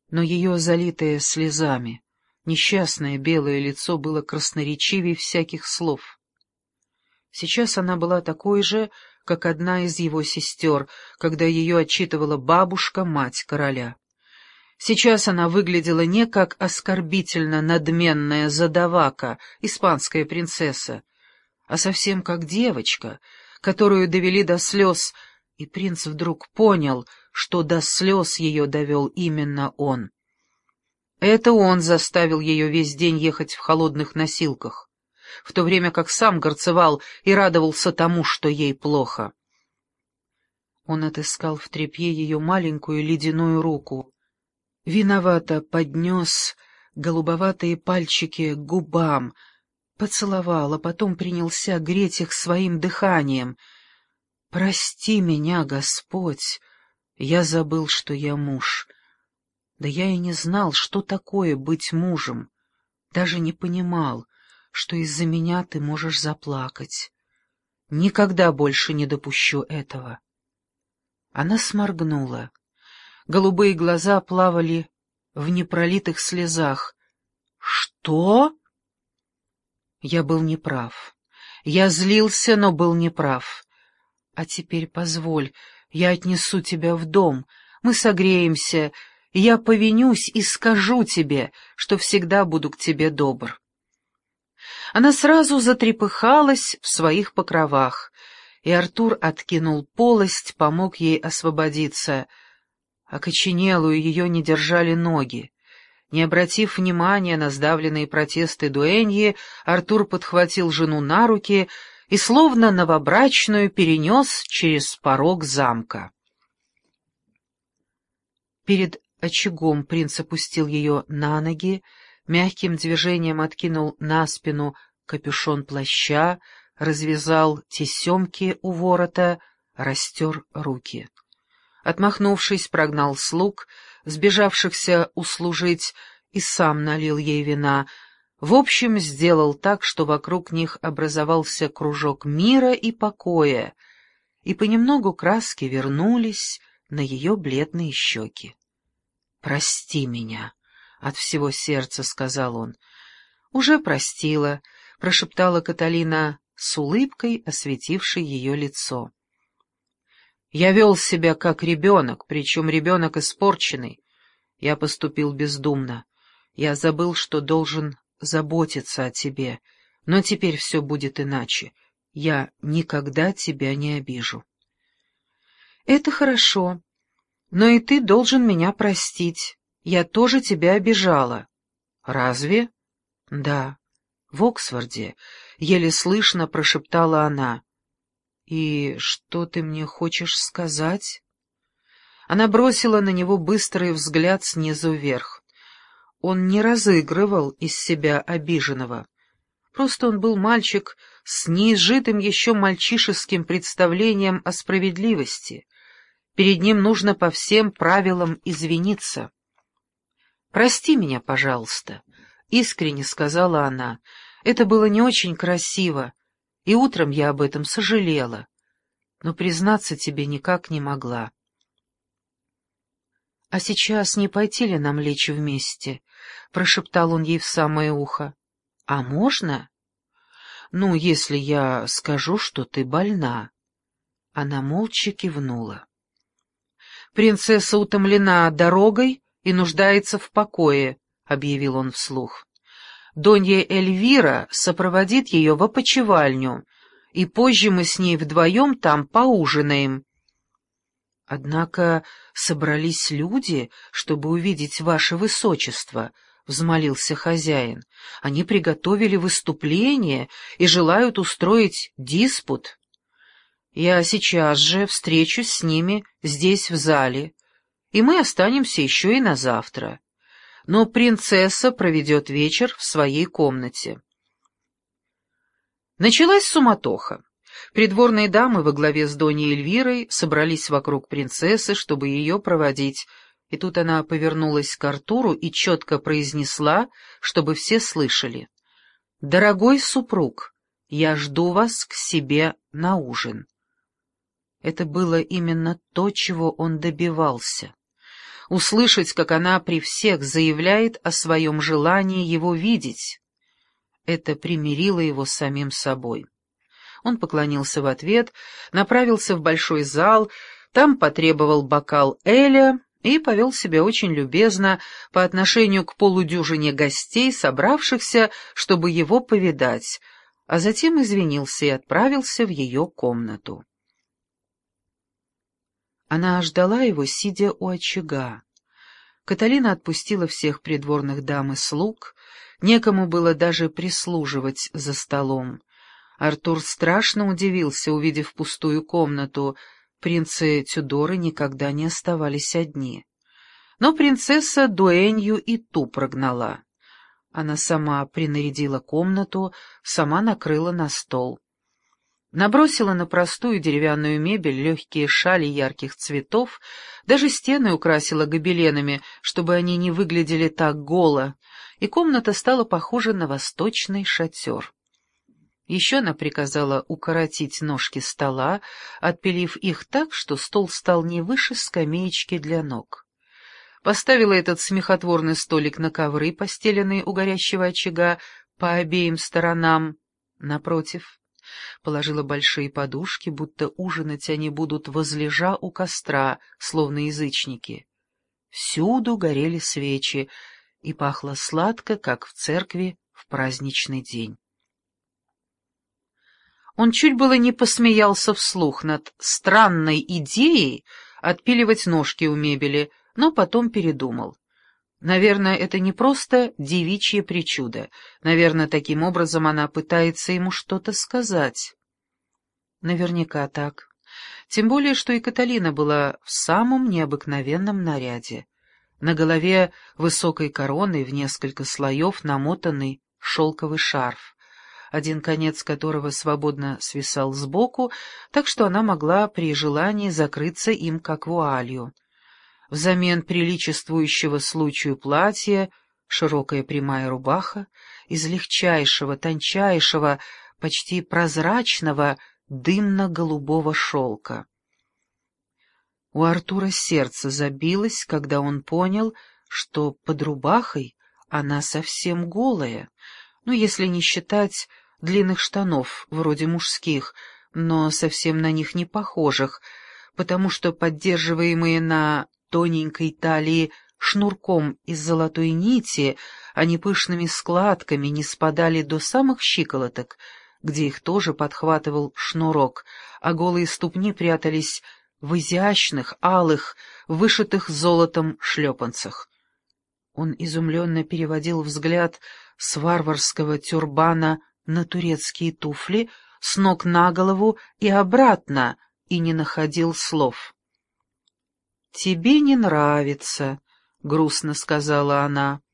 но ее залитое слезами, несчастное белое лицо было красноречивее всяких слов. Сейчас она была такой же, как одна из его сестер, когда ее отчитывала бабушка, мать короля. Сейчас она выглядела не как оскорбительно надменная задавака, испанская принцесса, а совсем как девочка, которую довели до слез, и принц вдруг понял, что до слез ее довел именно он. Это он заставил ее весь день ехать в холодных носилках, в то время как сам горцевал и радовался тому, что ей плохо. Он отыскал в тряпье ее маленькую ледяную руку, виновато поднес голубоватые пальчики к губам, поцеловал, а потом принялся греть их своим дыханием. «Прости меня, Господь, я забыл, что я муж. Да я и не знал, что такое быть мужем, даже не понимал, что из-за меня ты можешь заплакать. Никогда больше не допущу этого». Она сморгнула. Голубые глаза плавали в непролитых слезах. «Что?» Я был неправ. Я злился, но был неправ. А теперь позволь, я отнесу тебя в дом, мы согреемся, и я повинюсь и скажу тебе, что всегда буду к тебе добр. Она сразу затрепыхалась в своих покровах, и Артур откинул полость, помог ей освободиться. Окоченелую ее не держали ноги. Не обратив внимания на сдавленные протесты дуэньи, Артур подхватил жену на руки и словно новобрачную перенес через порог замка. Перед очагом принц опустил ее на ноги, мягким движением откинул на спину капюшон плаща, развязал тесемки у ворота, растер руки. Отмахнувшись, прогнал слуг, сбежавшихся услужить, и сам налил ей вина. В общем, сделал так, что вокруг них образовался кружок мира и покоя, и понемногу краски вернулись на ее бледные щеки. «Прости меня», — от всего сердца сказал он. «Уже простила», — прошептала Каталина с улыбкой, осветившей ее лицо. «Я вел себя как ребенок, причем ребенок испорченный. Я поступил бездумно. Я забыл, что должен заботиться о тебе, но теперь все будет иначе. Я никогда тебя не обижу». «Это хорошо, но и ты должен меня простить. Я тоже тебя обижала». «Разве?» «Да, в Оксфорде», — еле слышно прошептала она. «И что ты мне хочешь сказать?» Она бросила на него быстрый взгляд снизу вверх. Он не разыгрывал из себя обиженного. Просто он был мальчик с неизжитым еще мальчишеским представлением о справедливости. Перед ним нужно по всем правилам извиниться. «Прости меня, пожалуйста», — искренне сказала она. «Это было не очень красиво, и утром я об этом сожалела, но признаться тебе никак не могла». «А сейчас не пойти ли нам лечь вместе?» — прошептал он ей в самое ухо. «А можно?» «Ну, если я скажу, что ты больна». Она молча кивнула. «Принцесса утомлена дорогой и нуждается в покое», — объявил он вслух. «Донья Эльвира сопроводит ее в опочивальню, и позже мы с ней вдвоем там поужинаем». «Однако собрались люди, чтобы увидеть ваше высочество», — взмолился хозяин. «Они приготовили выступление и желают устроить диспут. Я сейчас же встречусь с ними здесь, в зале, и мы останемся еще и на завтра. Но принцесса проведет вечер в своей комнате». Началась суматоха. Придворные дамы во главе с Доньей Эльвирой собрались вокруг принцессы, чтобы ее проводить, и тут она повернулась к Артуру и четко произнесла, чтобы все слышали: «Дорогой супруг, я жду вас к себе на ужин». Это было именно то, чего он добивался. услышать, как она при всех заявляет о своем желании его видеть. Это примирило его с самим собой. Он поклонился в ответ, направился в большой зал, там потребовал бокал эля и повел себя очень любезно по отношению к полудюжине гостей, собравшихся, чтобы его повидать, а затем извинился и отправился в ее комнату. Она ждала его, сидя у очага. Каталина отпустила всех придворных дам и слуг, некому было даже прислуживать за столом. Артур страшно удивился, увидев пустую комнату. Принцы Тюдоры никогда не оставались одни. Но принцесса дуэнью и ту прогнала. Она сама принарядила комнату, сама накрыла на стол. Набросила на простую деревянную мебель легкие шали ярких цветов, даже стены украсила гобеленами, чтобы они не выглядели так голо, и комната стала похожа на восточный шатер. Еще она приказала укоротить ножки стола, отпилив их так, что стол стал не выше скамеечки для ног. Поставила этот смехотворный столик на ковры, постеленные у горящего очага, по обеим сторонам. Напротив, положила большие подушки, будто ужинать они будут возлежа у костра, словно язычники. Всюду горели свечи, и пахло сладко, как в церкви в праздничный день. Он чуть было не посмеялся вслух над странной идеей отпиливать ножки у мебели, но потом передумал. Наверное, это не просто девичье причуда. Наверное, таким образом она пытается ему что-то сказать. Наверняка так. Тем более, что и Каталина была в самом необыкновенном наряде. На голове высокой короной в несколько слоев намотанный шелковый шарф, один конец которого свободно свисал сбоку, так что она могла при желании закрыться им как вуалью. Взамен приличествующего случаю платья широкая прямая рубаха из легчайшего, тончайшего, почти прозрачного дымно-голубого шелка. У Артура сердце забилось, когда он понял, что под рубахой она совсем голая, если не считать длинных штанов, вроде мужских, но совсем на них не похожих, потому что поддерживаемые на тоненькой талии шнурком из золотой нити, они пышными складками не спадали до самых щиколоток, где их тоже подхватывал шнурок, а голые ступни прятались в изящных, алых, вышитых золотом шлепанцах. Он изумленно переводил взгляд с варварского тюрбана на турецкие туфли, с ног на голову и обратно, и не находил слов. «Тебе не нравится», — грустно сказала она.